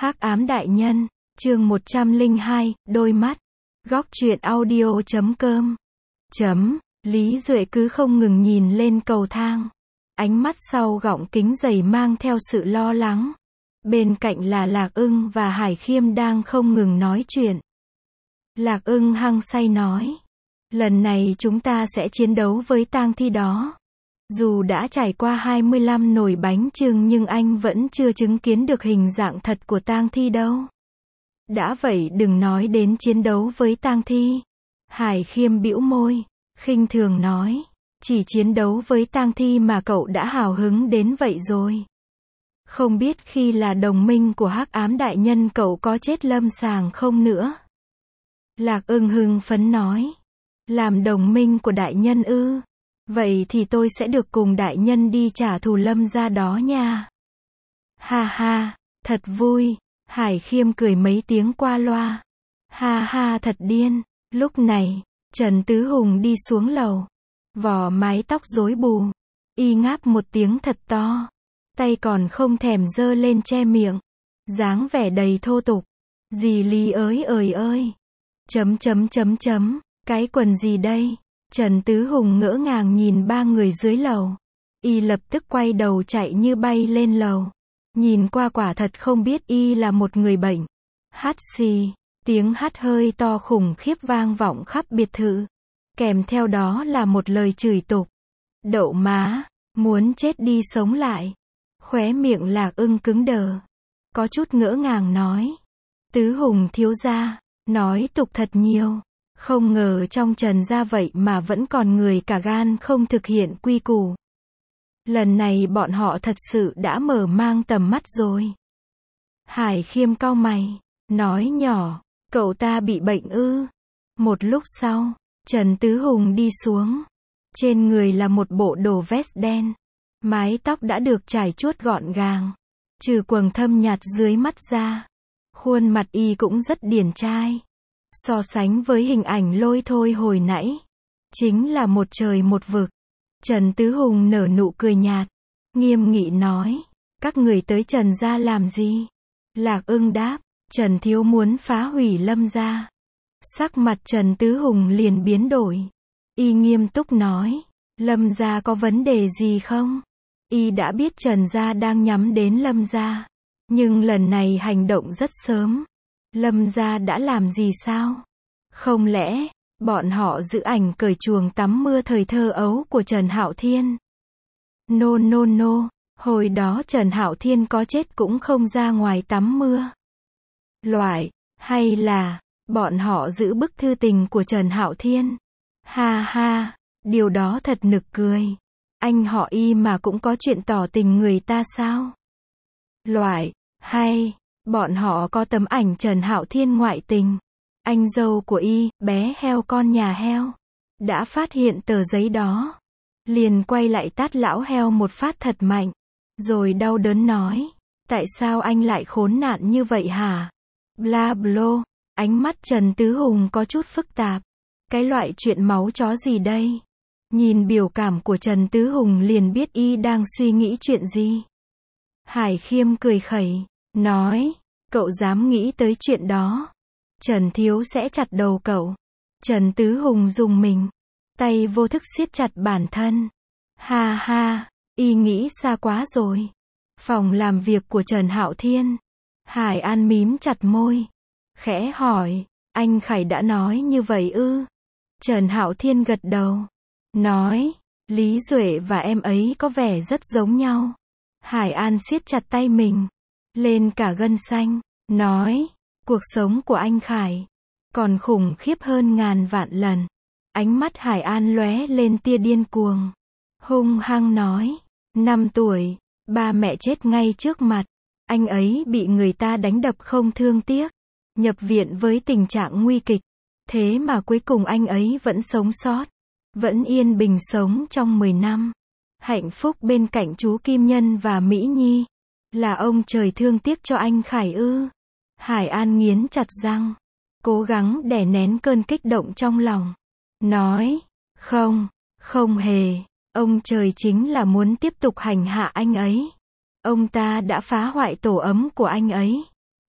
Hắc ám đại nhân, chương 102, đôi mắt. Góc truyện audio.com. Lý Duệ cứ không ngừng nhìn lên cầu thang. Ánh mắt sau gọng kính dày mang theo sự lo lắng. Bên cạnh là Lạc Ưng và Hải Khiêm đang không ngừng nói chuyện. Lạc Ưng hăng say nói. Lần này chúng ta sẽ chiến đấu với tang thi đó. Dù đã trải qua 25 nồi bánh chưng nhưng anh vẫn chưa chứng kiến được hình dạng thật của tang thi đâu. Đã vậy đừng nói đến chiến đấu với tang thi. Hải Khiêm bĩu môi, khinh thường nói. Chỉ chiến đấu với tang thi mà cậu đã hào hứng đến vậy rồi. Không biết khi là đồng minh của Hắc ám đại nhân cậu có chết lâm sàng không nữa. Lạc Ưng hưng phấn nói. Làm đồng minh của đại nhân ư? Vậy thì tôi sẽ được cùng đại nhân đi trả thù lâm gia đó nha. Ha ha, thật vui. Hải Khiêm cười mấy tiếng qua loa. Ha ha thật điên. Lúc này, Trần Tứ Hùng đi xuống lầu. Vò mái tóc rối bù. Y ngáp một tiếng thật to. Tay còn không thèm giơ lên che miệng. Dáng vẻ đầy thô tục. Dì Lý ơi. Cái quần gì đây? Trần Tứ Hùng ngỡ ngàng nhìn ba người dưới lầu. Y lập tức quay đầu chạy như bay lên lầu. Nhìn qua quả thật không biết Y là một người bệnh. Hắt xì, tiếng hắt hơi to khủng khiếp vang vọng khắp biệt thự. Kèm theo đó là một lời chửi tục. Đậu má, muốn chết đi sống lại. Khóe miệng Lạc Ưng cứng đờ. Có chút ngỡ ngàng nói. Tứ Hùng thiếu gia, nói tục thật nhiều. Không ngờ trong Trần gia vậy mà vẫn còn người cả gan không thực hiện quy củ. Lần này bọn họ thật sự đã mở mang tầm mắt rồi. Hải Khiêm cau mày, nói nhỏ, cậu ta bị bệnh ư? Một lúc sau, Trần Tứ Hùng đi xuống. Trên người là một bộ đồ vest đen. Mái tóc đã được trải chuốt gọn gàng. Trừ quầng thâm nhạt dưới mắt ra. Khuôn mặt Y cũng rất điển trai. So sánh với hình ảnh lôi thôi hồi nãy. Chính là một trời một vực. Trần Tứ Hùng nở nụ cười nhạt. Nghiêm nghị nói. Các người tới Trần gia làm gì? Lạc Ưng đáp. Trần thiếu muốn phá hủy lâm gia. Sắc mặt Trần Tứ Hùng liền biến đổi. Y nghiêm túc nói. Lâm gia có vấn đề gì không? Y đã biết Trần gia đang nhắm đến lâm gia. Nhưng lần này hành động rất sớm. Lâm gia đã làm gì sao? Không lẽ, bọn họ giữ ảnh cởi chuồng tắm mưa thời thơ ấu của Trần Hạo Thiên? No. Hồi đó Trần Hạo Thiên có chết cũng không ra ngoài tắm mưa. Hay là, bọn họ giữ bức thư tình của Trần Hạo Thiên? Ha ha, điều đó thật nực cười. Anh họ Y mà cũng có chuyện tỏ tình người ta sao? Hay, bọn họ có tấm ảnh Trần Hạo Thiên ngoại tình. Anh dâu của Y, bé heo con nhà heo, đã phát hiện tờ giấy đó. Liền quay lại tát lão heo một phát thật mạnh. Rồi đau đớn nói. Tại sao anh lại khốn nạn như vậy hả? Bla blo. Ánh mắt Trần Tứ Hùng có chút phức tạp. Cái loại chuyện máu chó gì đây? Nhìn biểu cảm của Trần Tứ Hùng liền biết Y đang suy nghĩ chuyện gì. Hải Khiêm cười khẩy. Nói. Cậu dám nghĩ tới chuyện đó? Trần thiếu sẽ chặt đầu cậu. Trần Tứ Hùng rùng mình. Tay vô thức siết chặt bản thân. Ha ha. Y nghĩ xa quá rồi. Phòng làm việc của Trần Hạo Thiên. Hải An mím chặt môi. Khẽ hỏi. Anh Khải đã nói như vậy ư? Trần Hạo Thiên gật đầu. Nói. Lý Duệ và em ấy có vẻ rất giống nhau. Hải An siết chặt tay mình. Lên cả gân xanh. Nói. Cuộc sống của anh Khải còn khủng khiếp hơn ngàn vạn lần. Ánh mắt Hải An lóe lên tia điên cuồng. Hung hăng nói. 5 tuổi, ba mẹ chết ngay trước mặt. Anh ấy bị người ta đánh đập không thương tiếc. Nhập viện với tình trạng nguy kịch. Thế mà cuối cùng anh ấy vẫn sống sót. Vẫn yên bình sống trong 10 năm. Hạnh phúc bên cạnh chú Kim Nhân và Mỹ Nhi. Là ông trời thương tiếc cho anh Khải ư? Hải An nghiến chặt răng. Cố gắng đè nén cơn kích động trong lòng. Nói. Không hề. Ông trời chính là muốn tiếp tục hành hạ anh ấy. Ông ta đã phá hoại tổ ấm của anh ấy.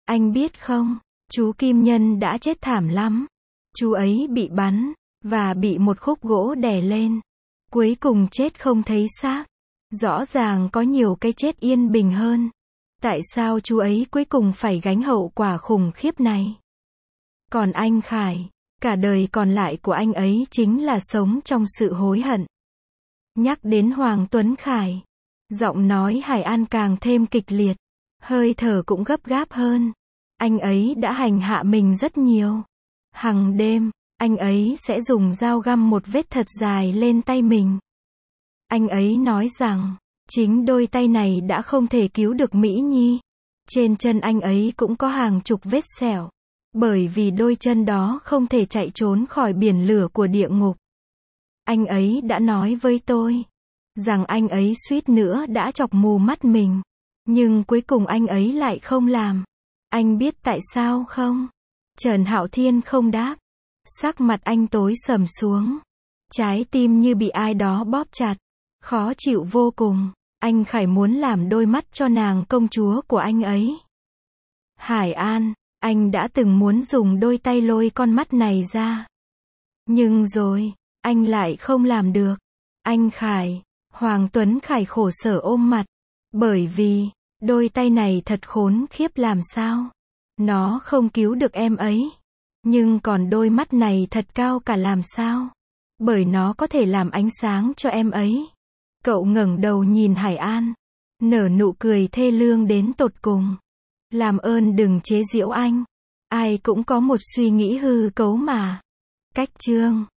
Anh biết không, chú Kim Nhân đã chết thảm lắm. Chú ấy bị bắn, và bị một khúc gỗ đè lên. Cuối cùng chết không thấy xác. Rõ ràng có nhiều cái chết yên bình hơn. Tại sao chú ấy cuối cùng phải gánh hậu quả khủng khiếp này? Còn anh Khải, cả đời còn lại của anh ấy chính là sống trong sự hối hận. Nhắc đến Hoàng Tuấn Khải, giọng nói Hải An càng thêm kịch liệt, hơi thở cũng gấp gáp hơn. Anh ấy đã hành hạ mình rất nhiều. Hằng đêm, anh ấy sẽ dùng dao găm một vết thật dài lên tay mình. Anh ấy nói rằng, chính đôi tay này đã không thể cứu được Mỹ Nhi. Trên chân anh ấy cũng có hàng chục vết sẹo. Bởi vì đôi chân đó không thể chạy trốn khỏi biển lửa của địa ngục. Anh ấy đã nói với tôi rằng anh ấy suýt nữa đã chọc mù mắt mình. Nhưng cuối cùng anh ấy lại không làm. Anh biết tại sao không? Trần Hạo Thiên không đáp. Sắc mặt anh tối sầm xuống. Trái tim như bị ai đó bóp chặt. Khó chịu vô cùng. Anh Khải muốn làm đôi mắt cho nàng công chúa của anh ấy. Hải An, anh đã từng muốn dùng đôi tay lôi con mắt này ra. Nhưng rồi, anh lại không làm được. Anh Khải, Hoàng Tuấn Khải khổ sở ôm mặt. Bởi vì, đôi tay này thật khốn khiếp làm sao. Nó không cứu được em ấy. Nhưng còn đôi mắt này thật cao cả làm sao. Bởi nó có thể làm ánh sáng cho em ấy. Cậu ngẩng đầu nhìn Hải An. Nở nụ cười thê lương đến tột cùng. Làm ơn đừng chế giễu anh. Ai cũng có một suy nghĩ hư cấu mà. Cách chương